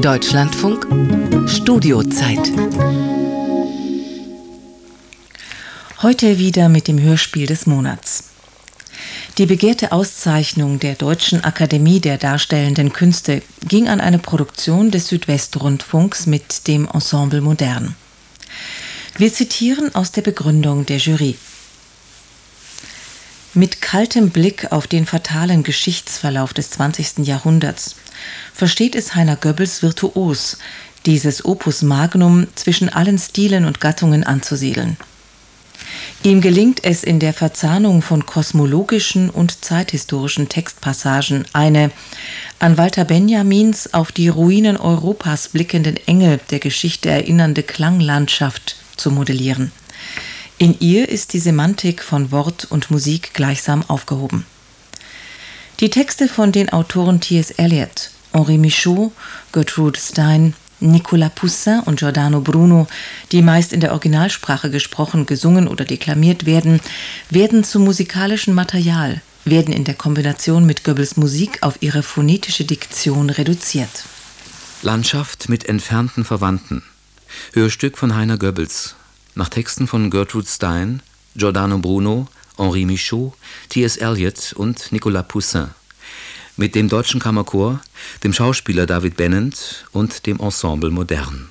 Deutschlandfunk Studiozeit. Heute wieder mit dem Hörspiel des Monats. Die begehrte Auszeichnung der Deutschen Akademie der Darstellenden Künste ging an eine Produktion des Südwestrundfunks mit dem Ensemble Modern. Wir zitieren aus der Begründung der Jury. Mit kaltem Blick auf den fatalen Geschichtsverlauf des 20. Jahrhunderts versteht es Heiner Goebbels virtuos, dieses Opus Magnum zwischen allen Stilen und Gattungen anzusiedeln. Ihm gelingt es in der Verzahnung von kosmologischen und zeithistorischen Textpassagen eine an Walter Benjamins auf die Ruinen Europas blickenden Engel der Geschichte erinnernde Klanglandschaft zu modellieren. In ihr ist die Semantik von Wort und Musik gleichsam aufgehoben. Die Texte von den Autoren T.S. Eliot, Henri Michaud, Gertrude Stein, Nicolas Poussin und Giordano Bruno, die meist in der Originalsprache gesprochen, gesungen oder deklamiert werden, werden zum musikalischen Material, werden in der Kombination mit Goebbels Musik auf ihre phonetische Diktion reduziert. Landschaft mit entfernten Verwandten. Hörstück von Heiner Goebbels. Nach Texten von Gertrude Stein, Giordano Bruno, Henri Michaud, T.S. Eliot und Nicolas Poussin. Mit dem Deutschen Kammerchor, dem Schauspieler David Bennent und dem Ensemble Modern.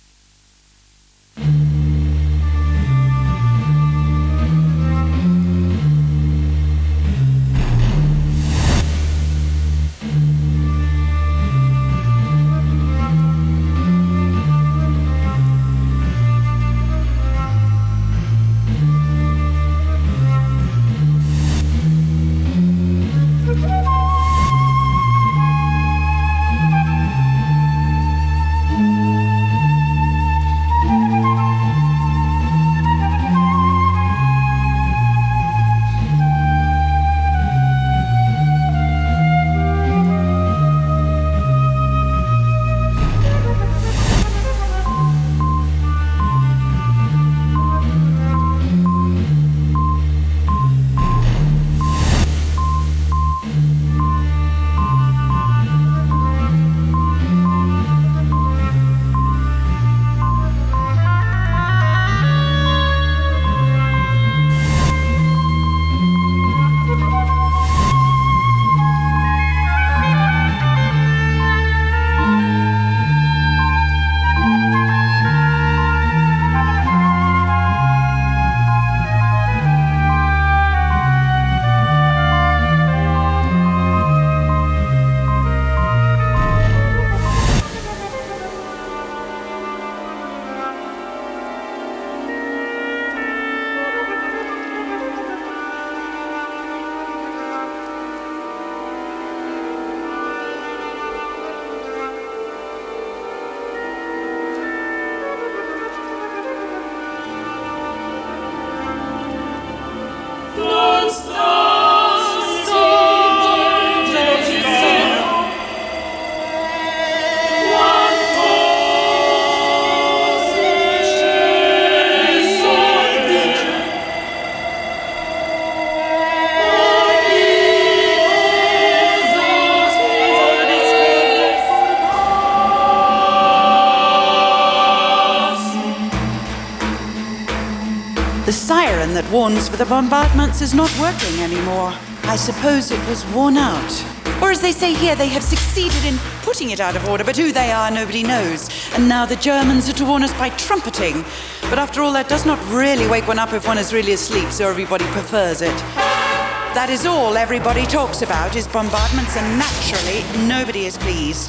That warns for the bombardments is not working anymore. I suppose it was worn out. Or as they say here, they have succeeded in putting it out of order, but who they are, nobody knows. And now the Germans are to warn us by trumpeting. But after all, that does not really wake one up if one is really asleep, so everybody prefers it. That is all everybody talks about, is bombardments, and naturally, nobody is pleased.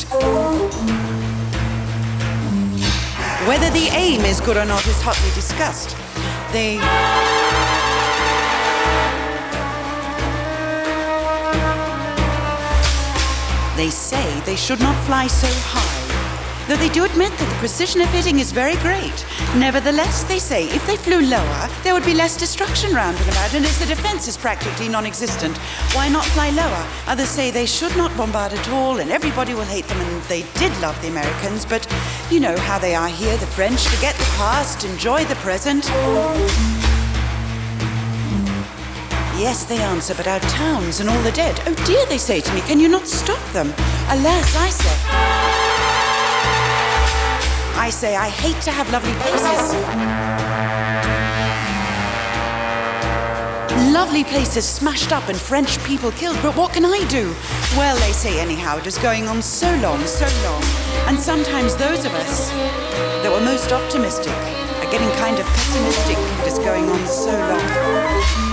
Whether the aim is good or not is hotly discussed. They say they should not fly so high, though they do admit that the precision of hitting is very great. Nevertheless, they say if they flew lower, there would be less destruction round and about, and as the defense is practically non-existent, why not fly lower? Others say they should not bombard at all, and everybody will hate them, and they did love the Americans, but you know how they are here, the French, forget the past, enjoy the present. Yes, they answer, but our towns and all the dead. Oh dear, they say to me, can you not stop them? Alas, I say. I say I hate to have lovely places. Lovely places smashed up and French people killed, but what can I do? Well, they say anyhow, it is going on so long. And sometimes those of us that were most optimistic are getting kind of pessimistic. It is going on so long.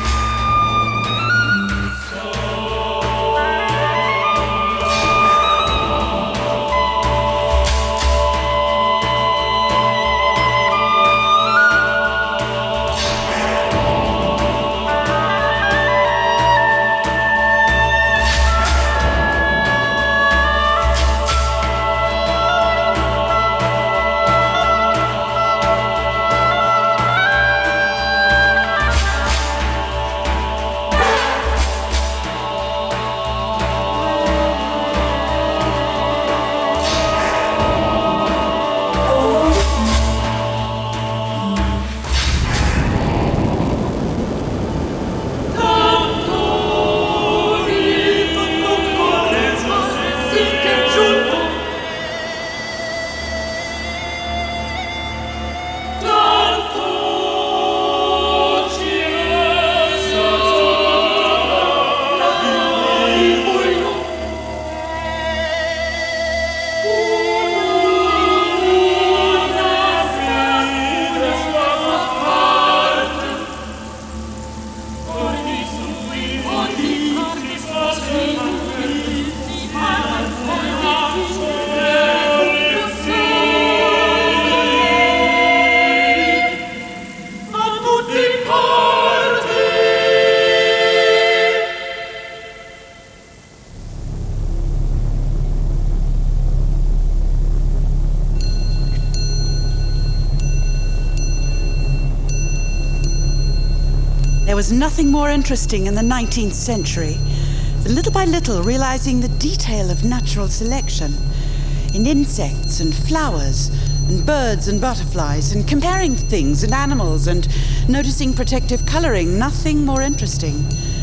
There was nothing more interesting in the 19th century than little by little realizing the detail of natural selection in insects and flowers and birds and butterflies, and comparing things and animals and noticing protective coloring. Nothing more interesting.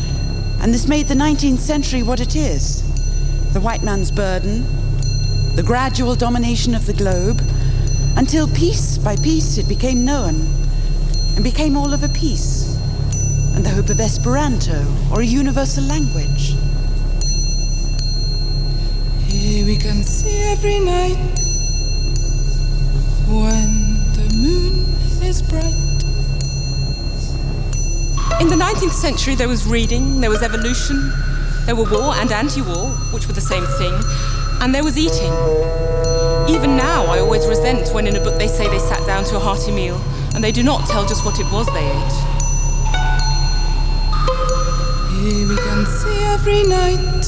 And this made the 19th century what it is. The white man's burden, the gradual domination of the globe, until piece by piece it became known and became all of a piece. And the hope of Esperanto, or a universal language. Here we can see every night when the moon is bright. In the 19th century there was reading, there was evolution, there were war and anti-war, which were the same thing, and there was eating. Even now I always resent when in a book they say they sat down to a hearty meal, and they do not tell just what it was they ate. Here we can see every night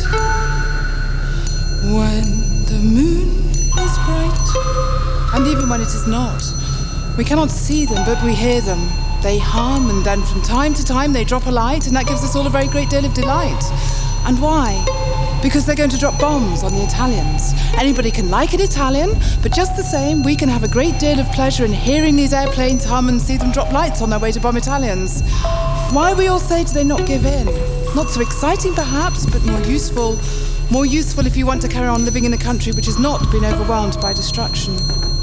when the moon is bright. And even when it is not, we cannot see them, but we hear them. They hum, and then from time to time they drop a light, and that gives us all a very great deal of delight. And why? Because they're going to drop bombs on the Italians. Anybody can like an Italian, but just the same, we can have a great deal of pleasure in hearing these airplanes hum and see them drop lights on their way to bomb Italians. Why, we all say, do they not give in? Not so exciting perhaps, but more useful. More useful if you want to carry on living in a country which has not been overwhelmed by destruction.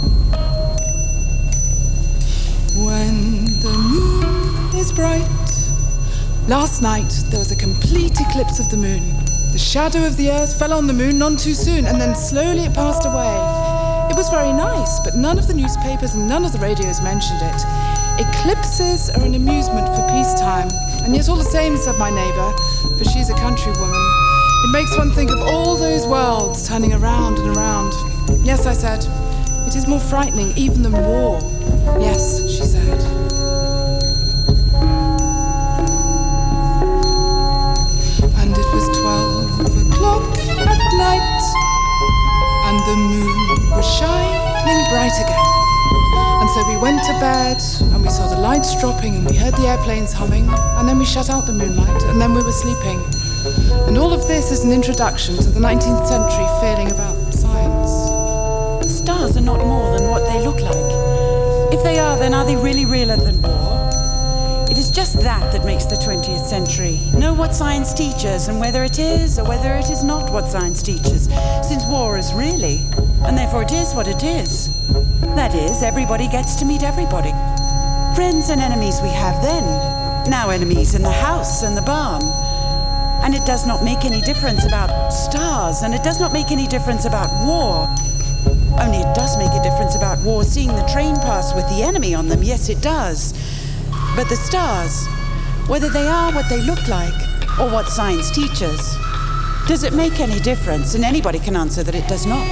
When the moon is bright. Last night there was a complete eclipse of the moon. The shadow of the earth fell on the moon none too soon, and then slowly it passed away. It was very nice, but none of the newspapers and none of the radios mentioned it. Eclipses are an amusement for peacetime, and yet all the same, said my neighbour, for she's a country woman, it makes one think of all those worlds turning around and around. Yes, I said, it is more frightening even than war. Yes, she said. And it was 12 o'clock at night, and the moon was shining bright again. And so we went to bed, and we saw the lights dropping, and we heard the airplanes humming, and then we shut out the moonlight, and then we were sleeping. And all of this is an introduction to the 19th century feeling about science. Stars are not more than what they look like. If they are, then are they really realer than war? It is just that makes the 20th century. Know what science teaches, and whether it is or whether it is not what science teaches, since war is really and therefore it is what it is. That is, everybody gets to meet everybody. Friends and enemies we have then, now enemies in the house and the barn. And it does not make any difference about stars, and it does not make any difference about war. Only it does make a difference about war, seeing the train pass with the enemy on them, yes it does. But the stars, whether they are what they look like, or what science teaches, does it make any difference? And anybody can answer that it does not.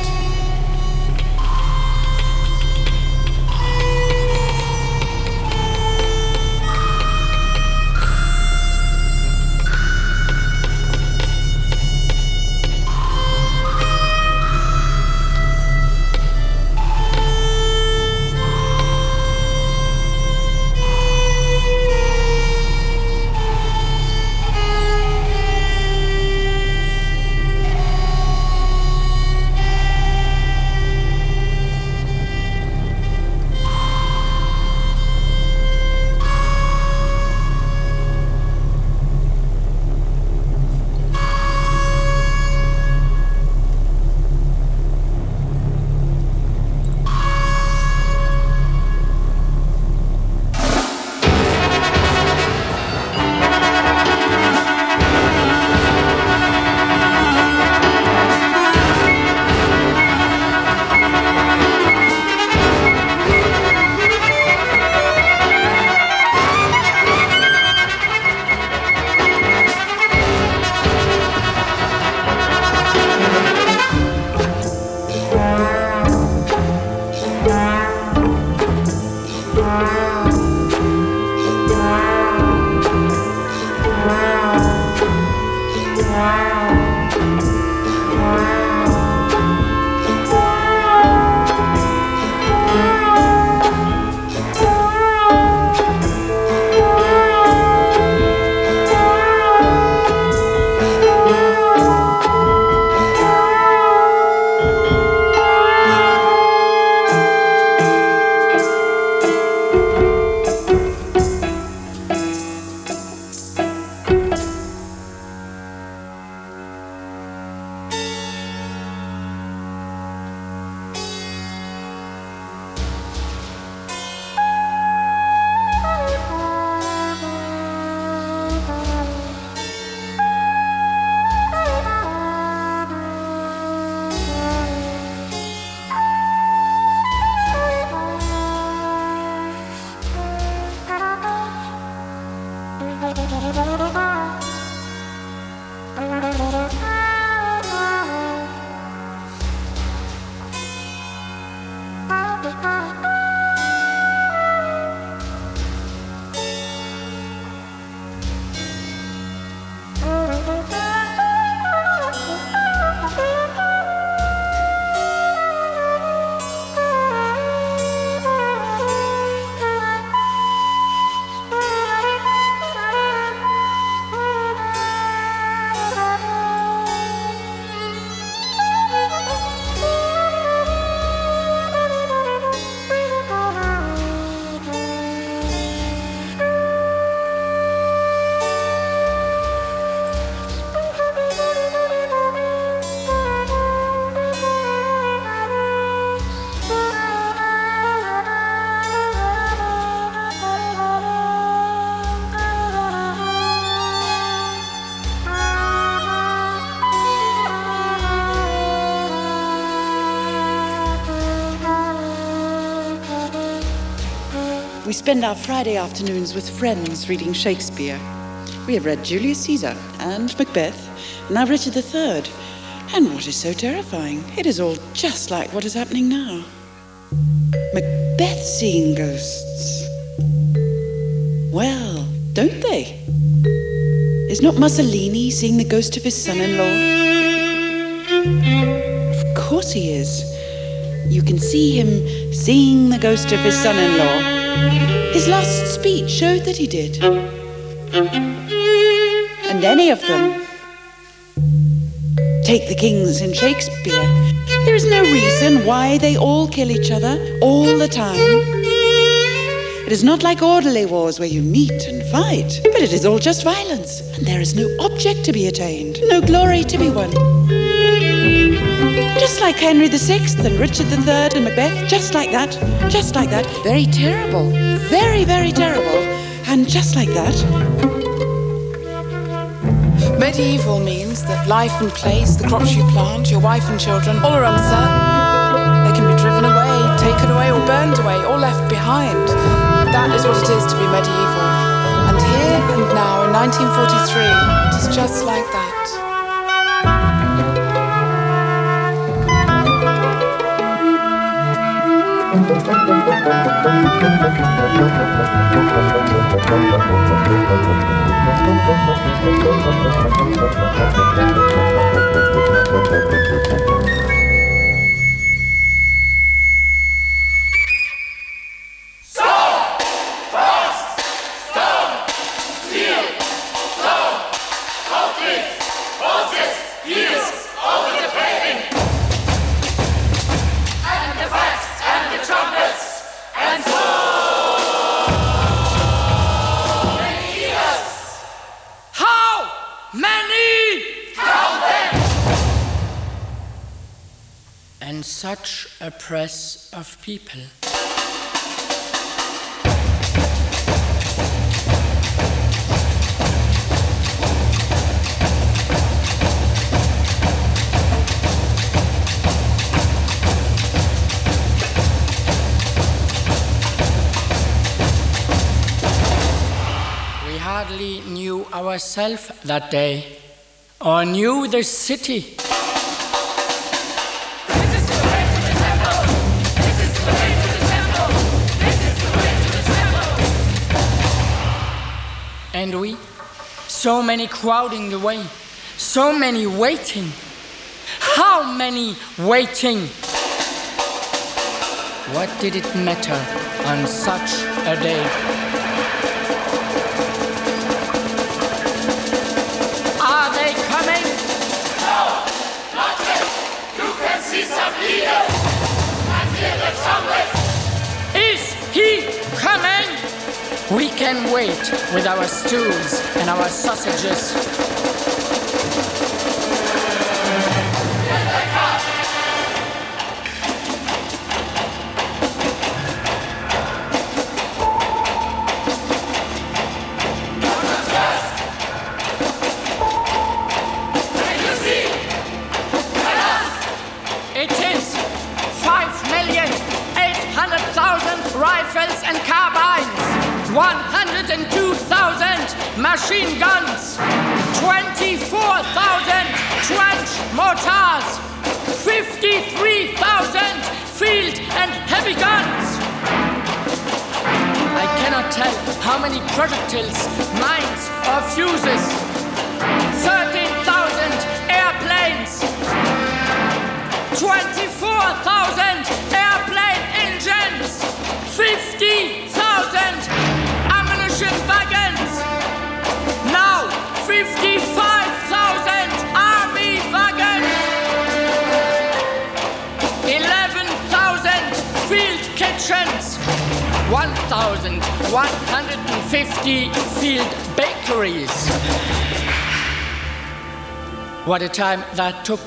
We spend our Friday afternoons with friends reading Shakespeare. We have read Julius Caesar and Macbeth, and now Richard III. And what is so terrifying? It is all just like what is happening now. Macbeth seeing ghosts. Well, don't they? Is not Mussolini seeing the ghost of his son-in-law? Of course he is. You can see him seeing the ghost of his son-in-law. His last speech showed that he did. And any of them. Take the kings in Shakespeare. There is no reason why they all kill each other all the time. It is not like orderly wars where you meet and fight, but it is all just violence, and there is no object to be attained, no glory to be won. Just like Henry VI and Richard III and Macbeth. Just like that. Just like that. Very terrible. Very, very terrible. And just like that. Medieval means that life and place, the crops you plant, your wife and children, all are uncertain. They can be driven away, taken away or burned away, or left behind. That is what it is to be medieval. And here and now, in 1943, it is just like that. And such a press of people. We hardly knew ourselves that day, or knew the city. And we, so many crowding the way, so many waiting. How many waiting? What did it matter on such a day? Are they coming? No, not yet. You can see some leaders and hear the trumpets. Is he coming? We can wait with our stews and our sausages. It is 5,800,000 rifles and carbines. 102,000 machine guns, 24,000 trench mortars, 53,000 field and heavy guns. I cannot tell how many projectiles, mines or fuses. 13,000 airplanes, 24,000 airplane engines, 50,000 wagons. Now 55,000 army wagons. 11,000 field kitchens. 1,150 field bakeries. What a time that took.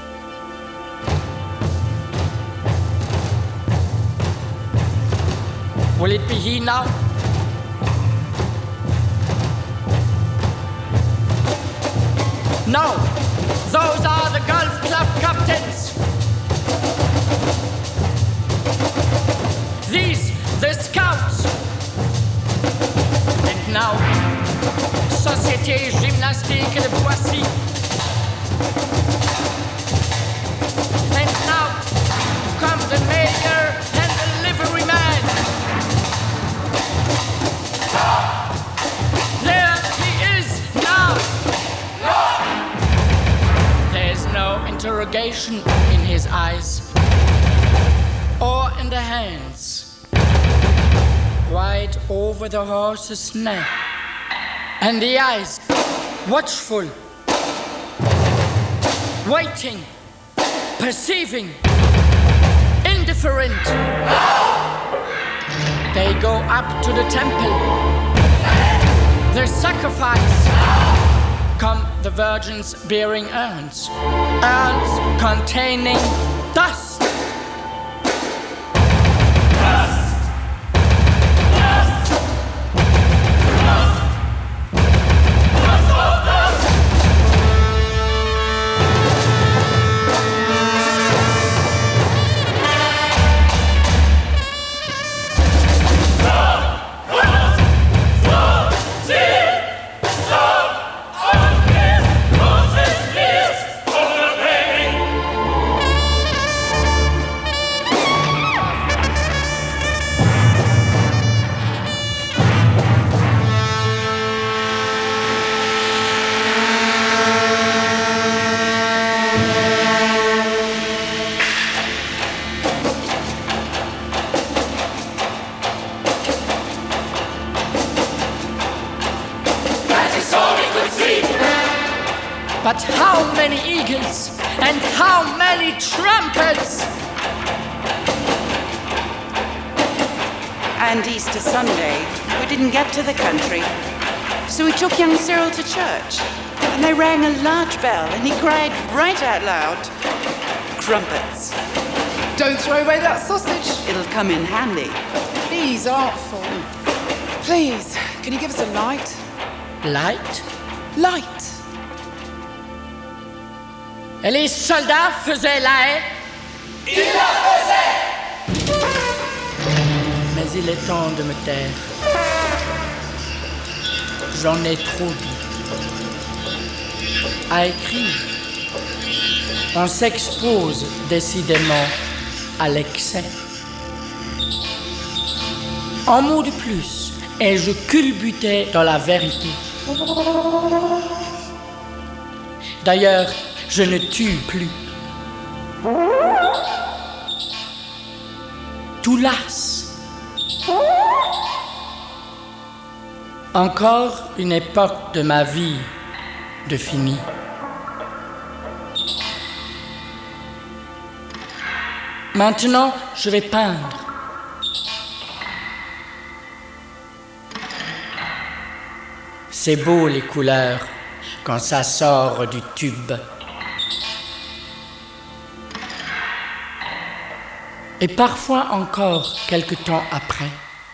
Will it be he now? No, those are the golf club captains. These, the scouts. And now, Société Gymnastique de Poissy. And now, come the mayor and the liveryman. There he is now. There's no interrogation in his eyes or in the hands. Right over the horse's neck. And the eyes, watchful, waiting, perceiving, indifferent. They go up to the temple. Their sacrifice. come the virgins bearing urns, urns containing dust. But how many eagles and how many trumpets! And Easter Sunday, we didn't get to the country. So we took young Cyril to church, and they rang a large bell, and he cried right out loud, "Crumpets." Don't throw away that sausage. It'll come in handy. He's artful. Please, can you give us a light? Light? Light. Et les soldats faisaient la haie? Ils la faisaient! Mais il est temps de me taire. J'en ai trop dit. À écrire, on s'expose décidément à l'excès. Un mot de plus, et je culbutais dans la vérité. D'ailleurs, je ne tue plus. Tout lasse. Encore une époque de ma vie de fini. Maintenant, je vais peindre. C'est beau les couleurs quand ça sort du tube. Et parfois encore quelque temps après.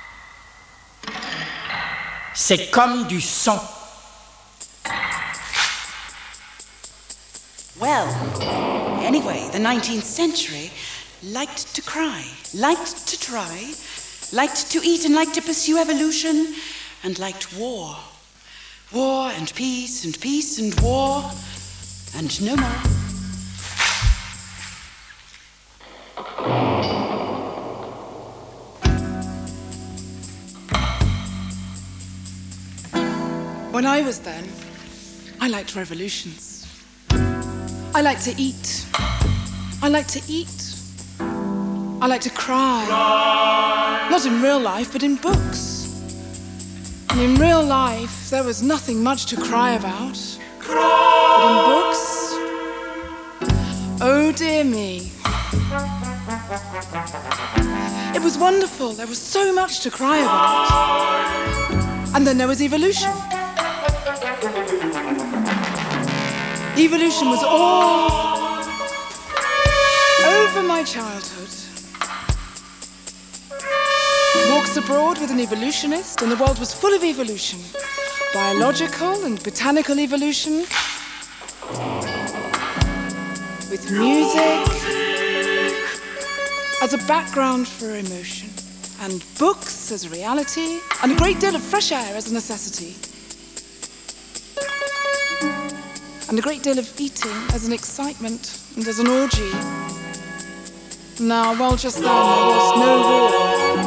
C'est comme du sang. Well, anyway, the 19th century liked to cry, liked to try, liked to eat and liked to pursue evolution, and liked war. War and peace and peace and war, and no more. When I was then, I liked revolutions. I liked to eat. I liked to eat. I liked to cry. Not in real life, but in books. And in real life, there was nothing much to cry about. But in books, oh dear me. It was wonderful. There was so much to cry about. And then there was evolution. Evolution was all over my childhood. Walks abroad with an evolutionist, and the world was full of evolution. Biological and botanical evolution, with music as a background for emotion, and books as a reality, and a great deal of fresh air as a necessity. And a great deal of eating as an excitement and as an orgy. Now, well, just then there was no war.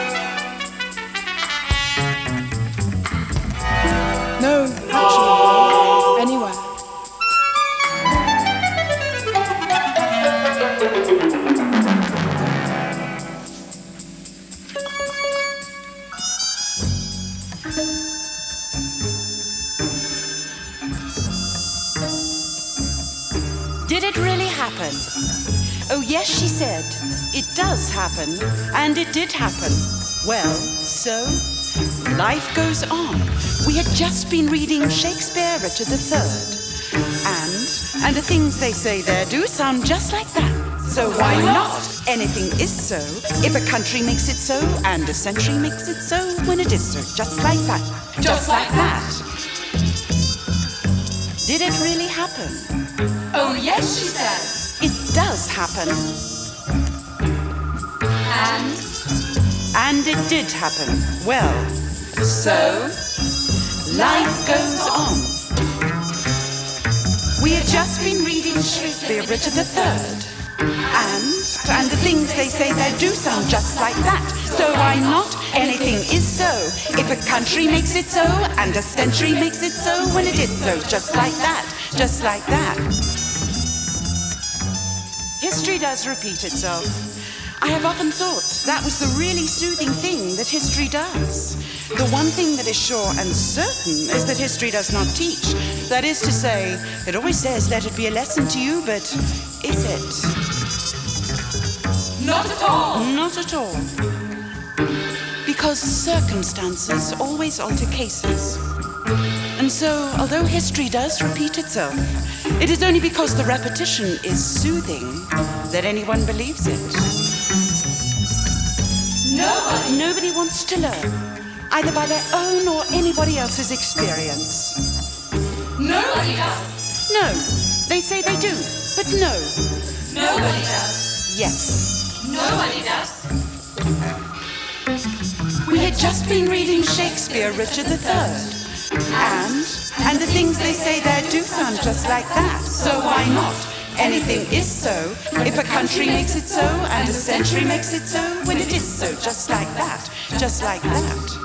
No actual war anywhere. Did it really happen? Oh yes, she said. It does happen, and it did happen. Well, so? Life goes on. We had just been reading Shakespeare, Richard III. And the things they say there do sound just like that. So why not? Anything is so if a country makes it so, and a century makes it so when it is so. Just like that. Just like that. Did it really happen? Oh, yes, she said. It does happen. And it did happen. Well, so life goes on. We had just been reading Shakespeare, Richard III. And the things they say there do sound just like that. So why not? Anything is so if a country makes it so, and a century makes it so when it is so. Just like that. Just like that. History does repeat itself. I have often thought that was the really soothing thing that history does. The one thing that is sure and certain is that history does not teach. That is to say, it always says, let it be a lesson to you, but is it? Not at all. Not at all. Because circumstances always alter cases. And so, although history does repeat itself, it is only because the repetition is soothing that anyone believes it. Nobody wants to learn, either by their own or anybody else's experience. Nobody does. No, they say they do, but no. Nobody does. Yes. Nobody does. We had just been reading Shakespeare, Richard III. And the things they say there do sound just like that. So why not? Anything is so if a country makes it so, and a century makes it so when it is so. Just like that. Just like that.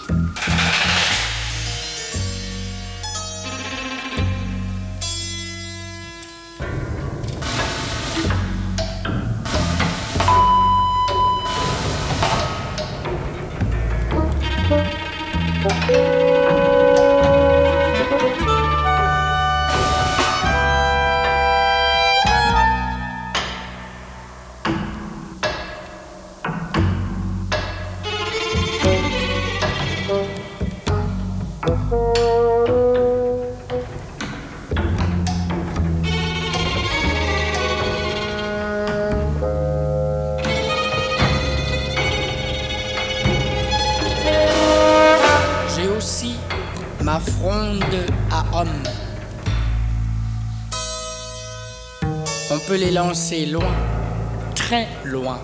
Ma fronde à hommes. On peut les lancer loin, très loin.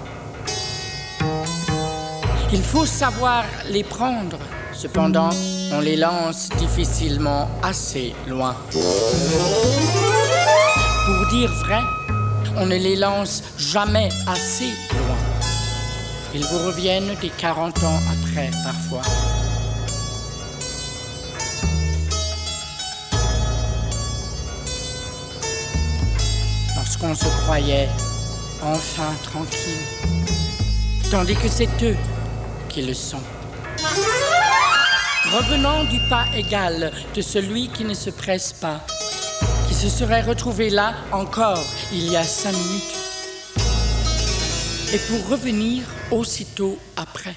Il faut savoir les prendre, cependant on les lance difficilement assez loin. Pour dire vrai, on ne les lance jamais assez loin. Ils vous reviennent des 40 ans après parfois. Lorsqu'on se croyait enfin tranquille, tandis que c'est eux qui le sont. Revenant du pas égal de celui qui ne se presse pas, qui se serait retrouvé là encore il y a 5 minutes, et pour revenir aussitôt après.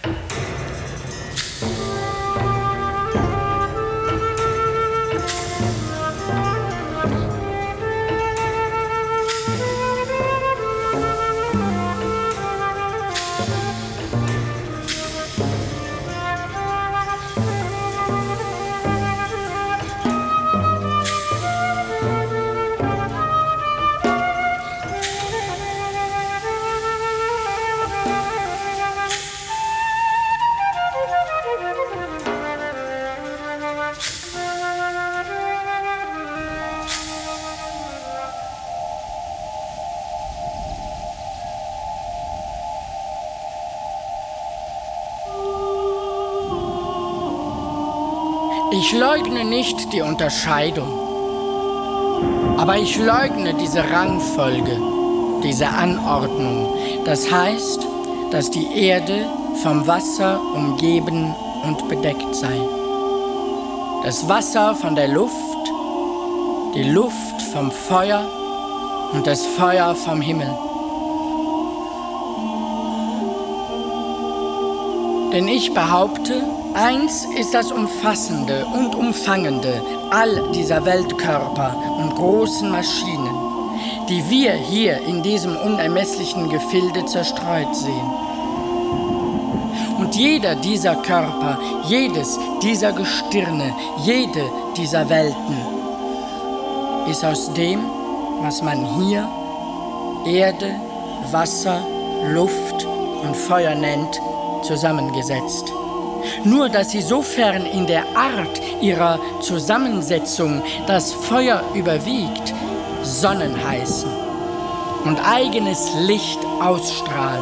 Ich leugne nicht die Unterscheidung, aber ich leugne diese Rangfolge, diese Anordnung. Das heißt, dass die Erde vom Wasser umgeben und bedeckt sei. Das Wasser von der Luft, die Luft vom Feuer und das Feuer vom Himmel. Denn ich behaupte, Eins ist das Umfassende und Umfangende all dieser Weltkörper und großen Maschinen, die wir hier in diesem unermesslichen Gefilde zerstreut sehen. Und jeder dieser Körper, jedes dieser Gestirne, jede dieser Welten ist aus dem, was man hier Erde, Wasser, Luft und Feuer nennt, zusammengesetzt. Nur dass sie sofern in der Art ihrer Zusammensetzung das Feuer überwiegt, Sonnen heißen und eigenes Licht ausstrahlen.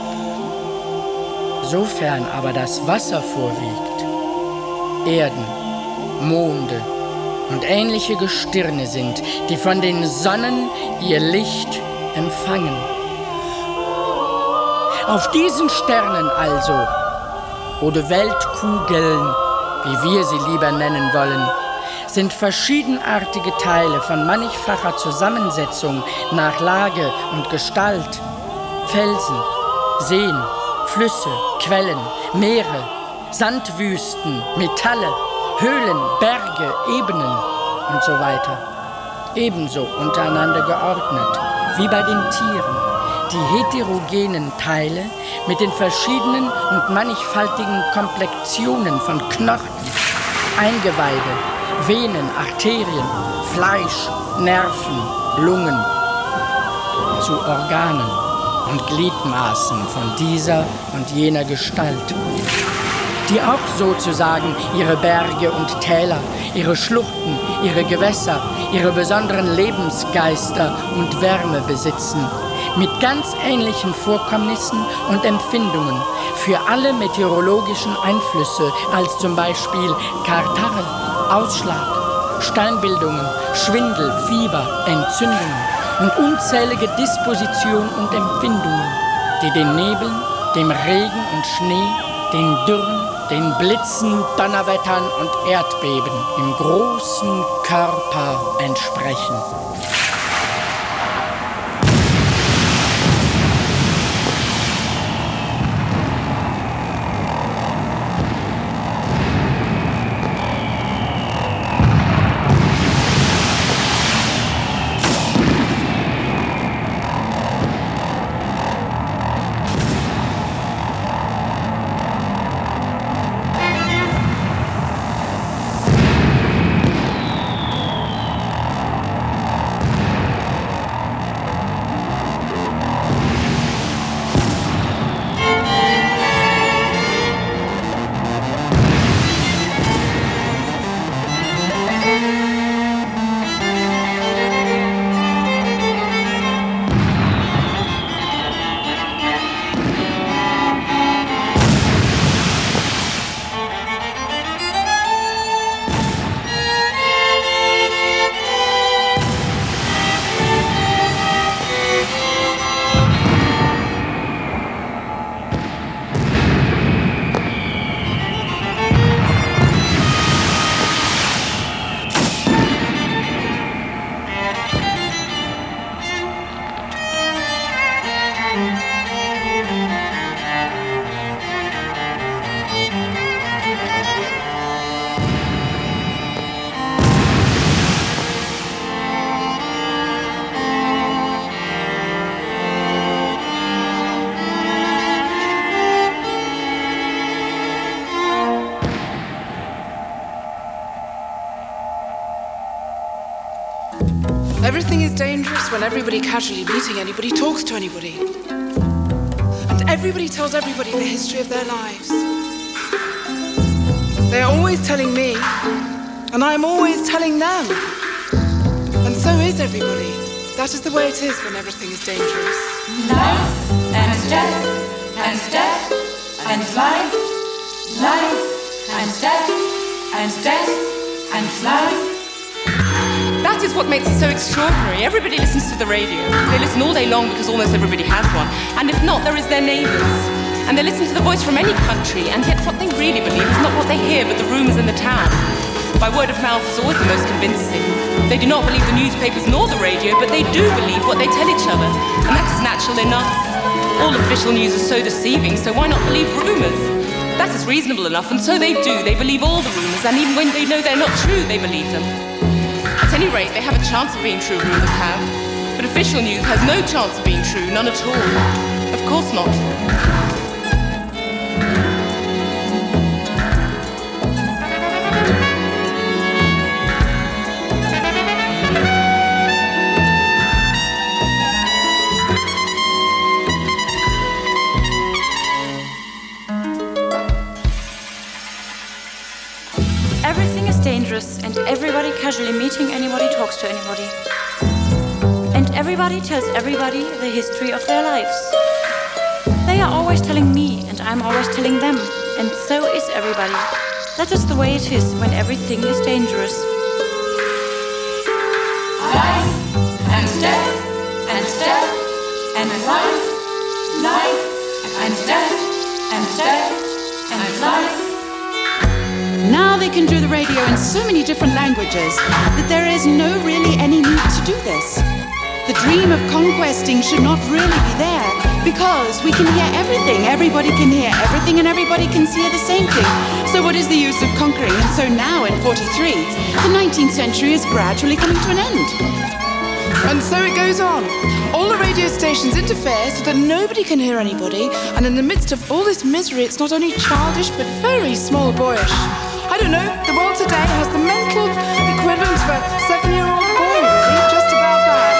Sofern aber das Wasser vorwiegt, Erden, Monde und ähnliche Gestirne sind, die von den Sonnen ihr Licht empfangen. Auf diesen Sternen also, oder Weltkugeln, wie wir sie lieber nennen wollen, sind verschiedenartige Teile von mannigfacher Zusammensetzung nach Lage und Gestalt, Felsen, Seen, Flüsse, Quellen, Meere, Sandwüsten, Metalle, Höhlen, Berge, Ebenen und so weiter. Ebenso untereinander geordnet wie bei den Tieren. Die heterogenen Teile mit den verschiedenen und mannigfaltigen Komplexionen von Knochen, Eingeweide, Venen, Arterien, Fleisch, Nerven, Lungen zu Organen und Gliedmaßen von dieser und jener Gestalt, die auch sozusagen ihre Berge und Täler, ihre Schluchten, ihre Gewässer, ihre besonderen Lebensgeister und Wärme besitzen, mit ganz ähnlichen Vorkommnissen und Empfindungen für alle meteorologischen Einflüsse als zum Beispiel Katarrh, Ausschlag, Steinbildungen, Schwindel, Fieber, Entzündungen und unzählige Dispositionen und Empfindungen, die den Nebeln, dem Regen und Schnee, den Dürren, den Blitzen, Donnerwettern und Erdbeben im großen Körper entsprechen. Everything is dangerous when everybody casually meeting anybody talks to anybody. And everybody tells everybody the history of their lives. They are always telling me, and I am always telling them. And so is everybody. That is the way it is when everything is dangerous. Life and death and death and life, life and death and death and life. That is what makes it so extraordinary. Everybody listens to the radio. They listen all day long because almost everybody has one. And if not, there is their neighbours. And they listen to the voice from any country, and yet what they really believe is not what they hear, but the rumours in the town. By word of mouth is always the most convincing. They do not believe the newspapers nor the radio, but they do believe what they tell each other. And that is natural enough. All official news is so deceiving, so why not believe rumours? That is reasonable enough, and so they do. They believe all the rumours, and even when they know they're not true, they believe them. At any rate, they have a chance of being true, rumours have. But official news has no chance of being true, none at all. Of course not. Everything is dangerous, and everybody casually meeting anybody talks to anybody. And everybody tells everybody the history of their lives. They are always telling me, and I'm always telling them, and so is everybody. That is the way it is when everything is dangerous. Life and death and death and life, life and death and death and life. Now they can do the radio in so many different languages that there is no really any need to do this. The dream of conquesting should not really be there, because we can hear everything, everybody can hear everything, and everybody can see the same thing. So what is the use of conquering? And so now in 43, the 19th century is gradually coming to an end. And so it goes on. All the radio stations interfere so that nobody can hear anybody, and in the midst of all this misery, it's not only childish but very small boyish. I don't know, the world today has the mental equivalent of a 7-year-old boy, really, just about that.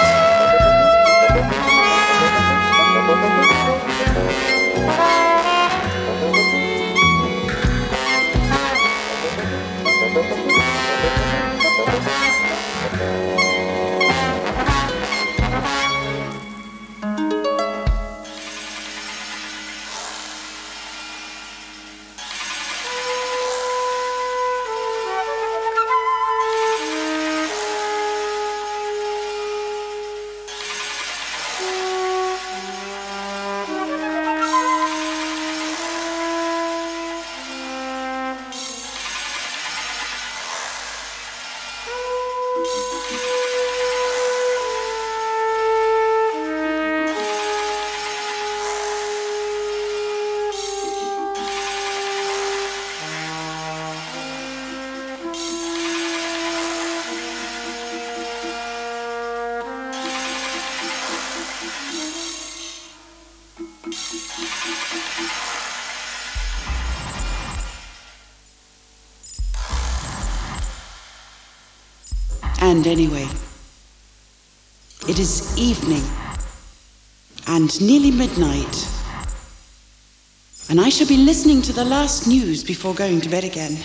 And anyway, it is evening and nearly midnight, and I shall be listening to the last news before going to bed again.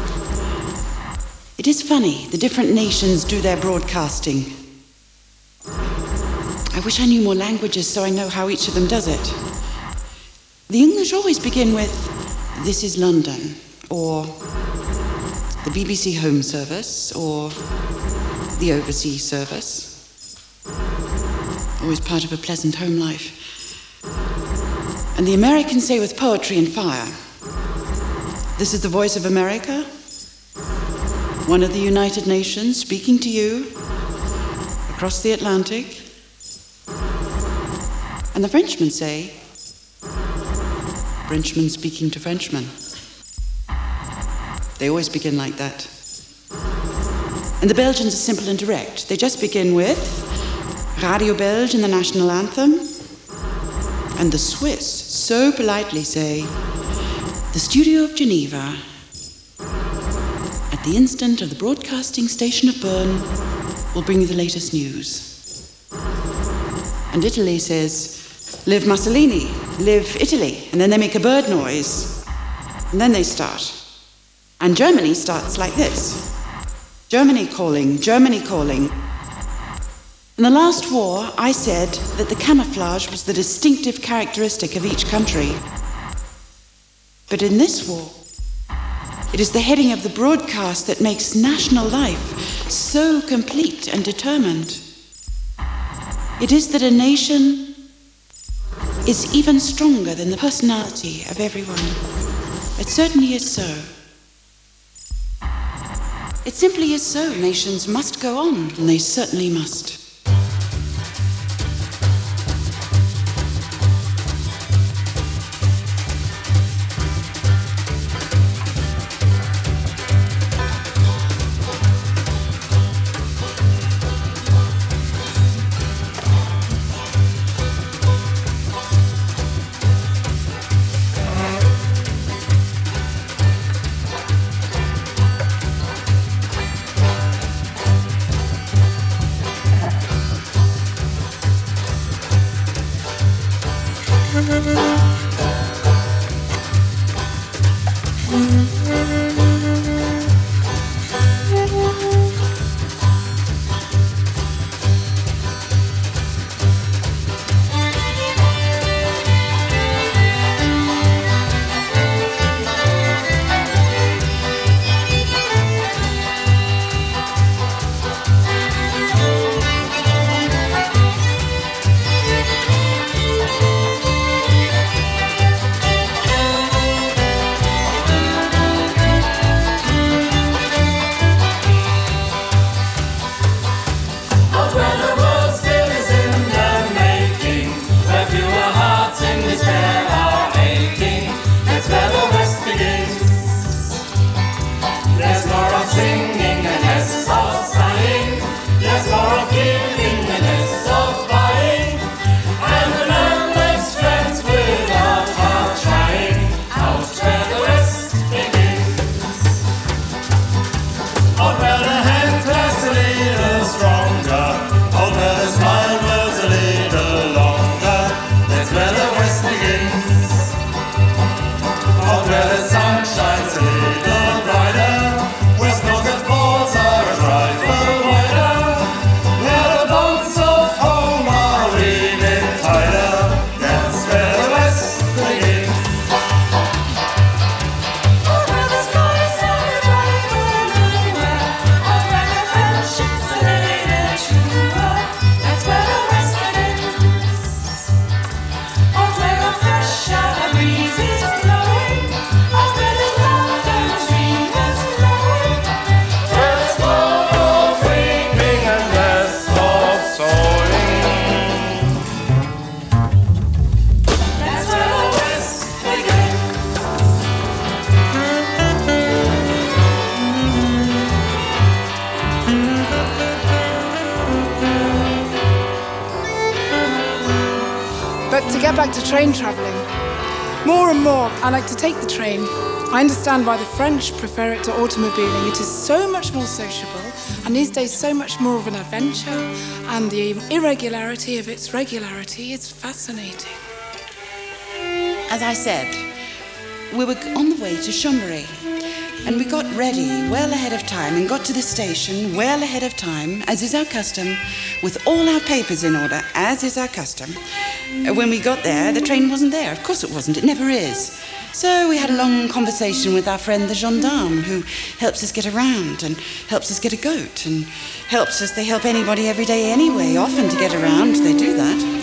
It is funny, the different nations do their broadcasting. I wish I knew more languages so I know how each of them does it. The English always begin with, "This is London," or the BBC Home Service, or the Overseas Service. Always part of a pleasant home life. And the Americans say with poetry and fire, "This is the voice of America, one of the United Nations speaking to you across the Atlantic." And the Frenchmen say, "Frenchmen speaking to Frenchmen." They always begin like that. And the Belgians are simple and direct. They just begin with Radio Belge and the national anthem. And the Swiss so politely say, "The studio of Geneva, at the instant of the broadcasting station of Bern, will bring you the latest news." And Italy says, "Live Mussolini, live Italy." And then they make a bird noise. And then they start. And Germany starts like this. Germany calling, Germany calling. In the last war, I said that the camouflage was the distinctive characteristic of each country. But in this war, it is the heading of the broadcast that makes national life so complete and determined. It is that a nation is even stronger than the personality of everyone. It certainly is so. It simply is so. Nations must go on, and they certainly must. back to train travelling. More and more, I like to take the train. I understand why the French prefer it to automobiling. It is so much more sociable, and these days so much more of an adventure, and the irregularity of its regularity is fascinating. As I said, we were on the way to Chambéry, and we got ready well ahead of time and got to the station well ahead of time, as is our custom, with all our papers in order, as is our custom. When we got there, the train wasn't there. Of course it wasn't. It never is. So we had a long conversation with our friend the gendarme, who helps us get around and helps us get a goat and helps us. They help anybody every day anyway, often to get around. They do that.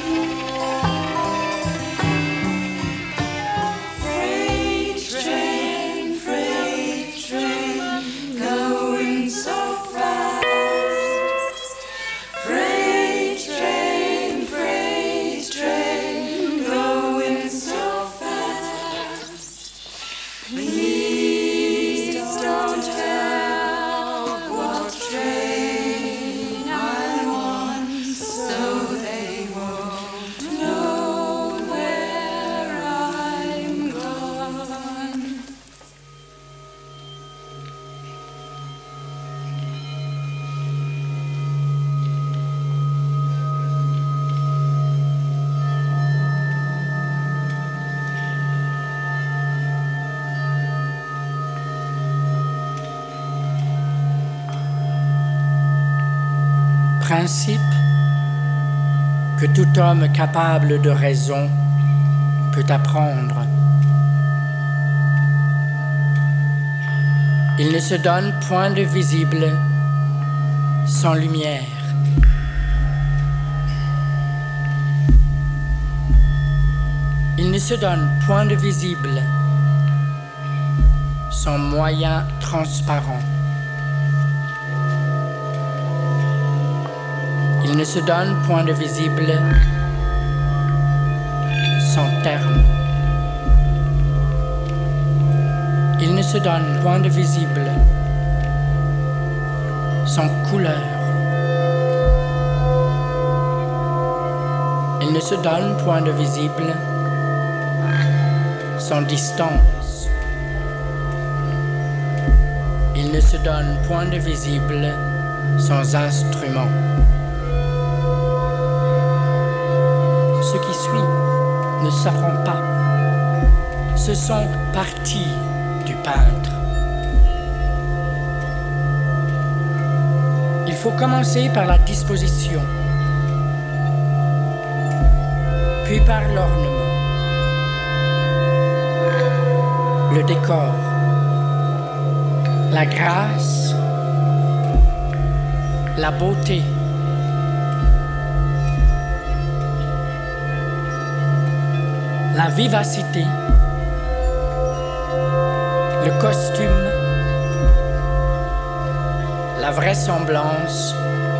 Principe que tout homme capable de raison peut apprendre. Il ne se donne point de visible sans lumière. Il ne se donne point de visible sans moyen transparent. Il ne se donne point de visible sans terme. Il ne se donne point de visible sans couleur. Il ne se donne point de visible sans distance. Il ne se donne point de visible sans instrument. Ce qui suit ne s'apprend pas. Ce sont parties du peintre. Il faut commencer par la disposition, puis par l'ornement, le décor, la grâce, la beauté. La vivacité, le costume, la vraisemblance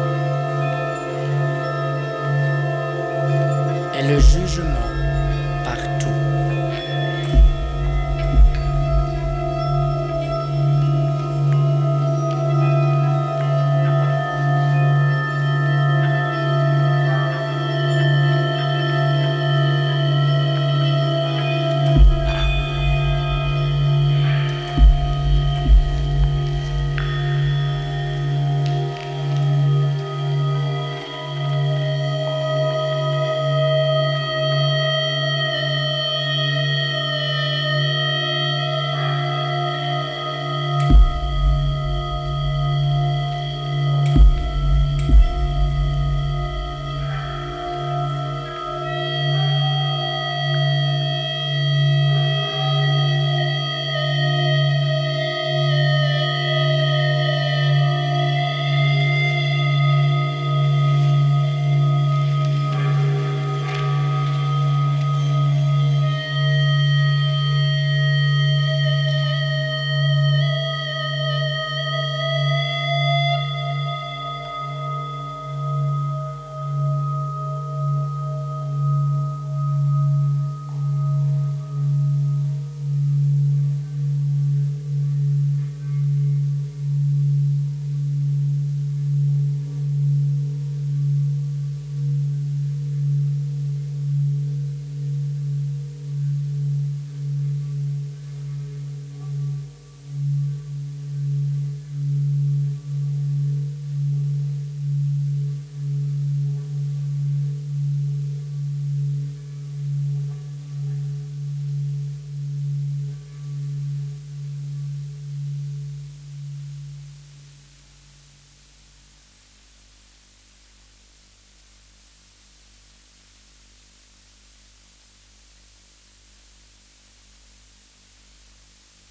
et le jugement partout.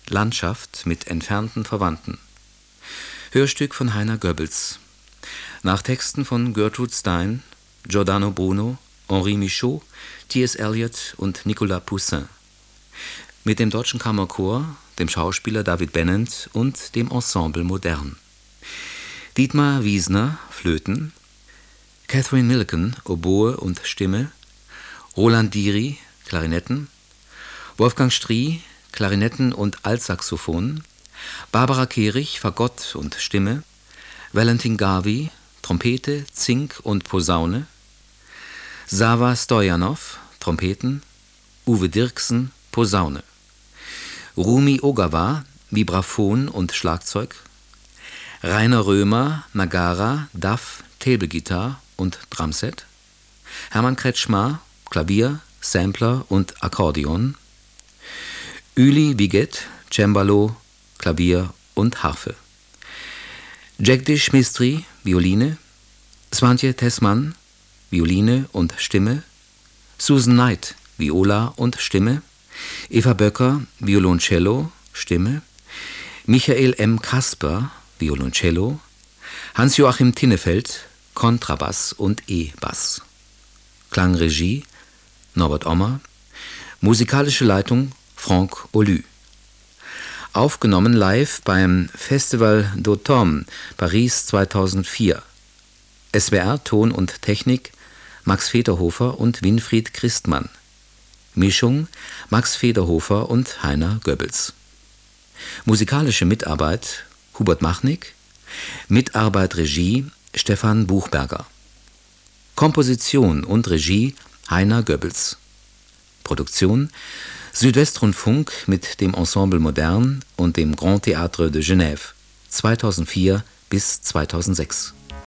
Landschaft mit entfernten Verwandten. Hörstück von Heiner Goebbels. Nach Texten von Gertrude Stein, Giordano Bruno, Henri Michaud, T.S. Eliot und Nicolas Poussin. Mit dem Deutschen Kammerchor, dem Schauspieler David Bennent und dem Ensemble Modern. Dietmar Wiesner, Flöten, Catherine Milliken, Oboe und Stimme, Roland Diri, Klarinetten, Wolfgang Strie, Klarinetten und Altsaxophon, Barbara Kehrig, Fagott und Stimme, Valentin Garvey, Trompete, Zink und Posaune, Sava Stojanov, Trompeten, Uwe Dirksen, Posaune, Rumi Ogawa, Vibraphon und Schlagzeug, Rainer Römer, Nagara, Duff, Table-Gitarre und Drumset, Hermann Kretschmar, Klavier, Sampler und Akkordeon, Uli Viget, Cembalo, Klavier und Harfe, Jagdish Mistry, Violine, Swantje Tessmann, Violine und Stimme, Susan Knight, Viola und Stimme, Eva Böcker, Violoncello, Stimme, Michael M. Kasper, Violoncello, Hans-Joachim Tinnefeld, Kontrabass und E-Bass. Klangregie Norbert Ommer, musikalische Leitung Franck Olü. Aufgenommen live beim Festival d'Automne Paris 2004. SWR Ton und Technik Max Federhofer und Winfried Christmann. Mischung Max Federhofer und Heiner Goebbels. Musikalische Mitarbeit Hubert Machnick. Mitarbeit Regie Stefan Buchberger. Komposition und Regie Heiner Goebbels. Produktion Südwestrundfunk mit dem Ensemble Modern und dem Grand Théâtre de Genève 2004 bis 2006.